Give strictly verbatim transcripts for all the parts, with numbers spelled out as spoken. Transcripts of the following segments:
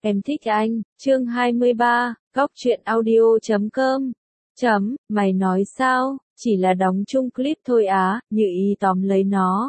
Em thích anh, chương hai mươi ba, góc truyện audio chấm com. Chấm, mày nói sao, chỉ là đóng chung clip thôi á, Như Ý tóm lấy nó.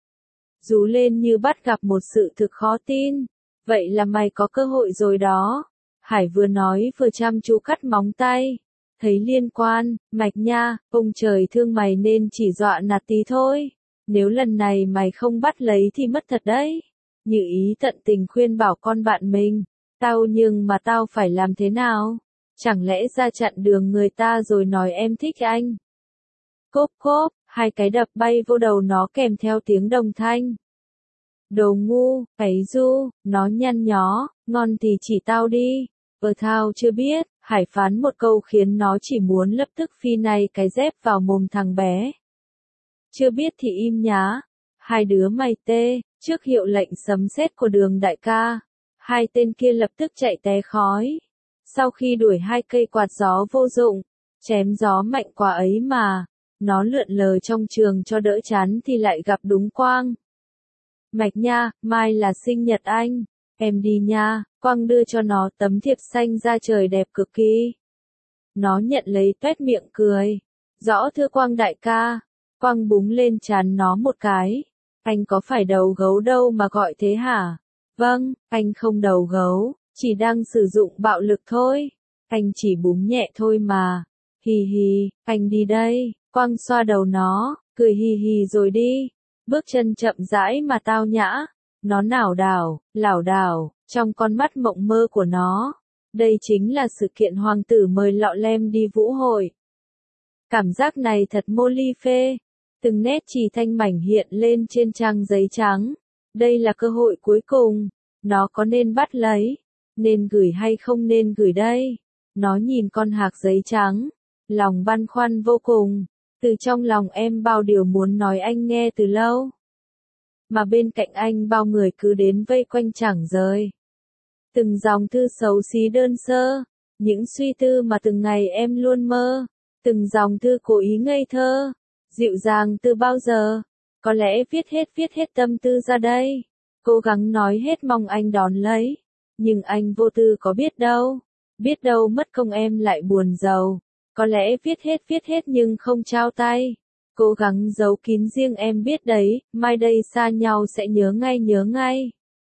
Rú lên như bắt gặp một sự thực khó tin. Vậy là mày có cơ hội rồi đó. Hải vừa nói vừa chăm chú cắt móng tay. Thấy liên quan, mạch nha, ông trời thương mày nên chỉ dọa nạt tí thôi. Nếu lần này mày không bắt lấy thì mất thật đấy. Như Ý tận tình khuyên bảo con bạn mình. Tao nhưng mà tao phải làm thế nào? Chẳng lẽ ra chặn đường người ta rồi nói em thích anh? Cốp cốp, hai cái đập bay vô đầu nó kèm theo tiếng đồng thanh. Đồ ngu, ấy du, nó nhăn nhó, ngon thì chỉ tao đi. Ờ thao chưa biết, Hải phán một câu khiến nó chỉ muốn lập tức phi này cái dép vào mồm thằng bé. Chưa biết thì im nhá. Hai đứa mày tê, trước hiệu lệnh sấm sét của Đường đại ca. Hai tên kia lập tức chạy té khói. Sau khi đuổi hai cây quạt gió vô dụng, chém gió mạnh quá ấy mà, nó lượn lờ trong trường cho đỡ chán thì lại gặp đúng Quang. Mạch nha, mai là sinh nhật anh, em đi nha. Quang đưa cho nó tấm thiệp xanh da trời đẹp cực kỳ. Nó nhận lấy tuét miệng cười. Rõ thưa Quang đại ca. Quang búng lên trán nó một cái. Anh có phải đầu gấu đâu mà gọi thế hả? Vâng, anh không đầu gấu, chỉ đang sử dụng bạo lực thôi. Anh chỉ búng nhẹ thôi mà. Hì hì, anh đi đây. Quang xoa đầu nó, cười hì hì rồi đi. Bước chân chậm rãi mà tao nhã. Nó lảo đảo, lảo đảo, trong con mắt mộng mơ của nó. Đây chính là sự kiện hoàng tử mời Lọ Lem đi vũ hội. Cảm giác này thật mô ly phê. Từng nét chì thanh mảnh hiện lên trên trang giấy trắng. Đây là cơ hội cuối cùng. Nó có nên bắt lấy? Nên gửi hay không nên gửi đây? Nó nhìn con hạc giấy trắng. Lòng băn khoăn vô cùng. Từ trong lòng em bao điều muốn nói anh nghe từ lâu. Mà bên cạnh anh bao người cứ đến vây quanh chẳng rời. Từng dòng thư xấu xí đơn sơ. Những suy tư mà từng ngày em luôn mơ. Từng dòng thư cố ý ngây thơ. Dịu dàng từ bao giờ. Có lẽ viết hết viết hết tâm tư ra đây. Cố gắng nói hết mong anh đón lấy. Nhưng anh vô tư có biết đâu. Biết đâu mất công em lại buồn giàu. Có lẽ viết hết viết hết nhưng không trao tay. Cố gắng giấu kín riêng em biết đấy. Mai đây xa nhau sẽ nhớ ngay nhớ ngay.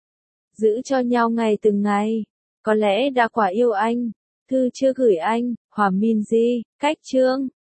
Giữ cho nhau ngày từng ngày. Có lẽ đã quả yêu anh. Thư chưa gửi anh. Hòa Min Di, cách chương.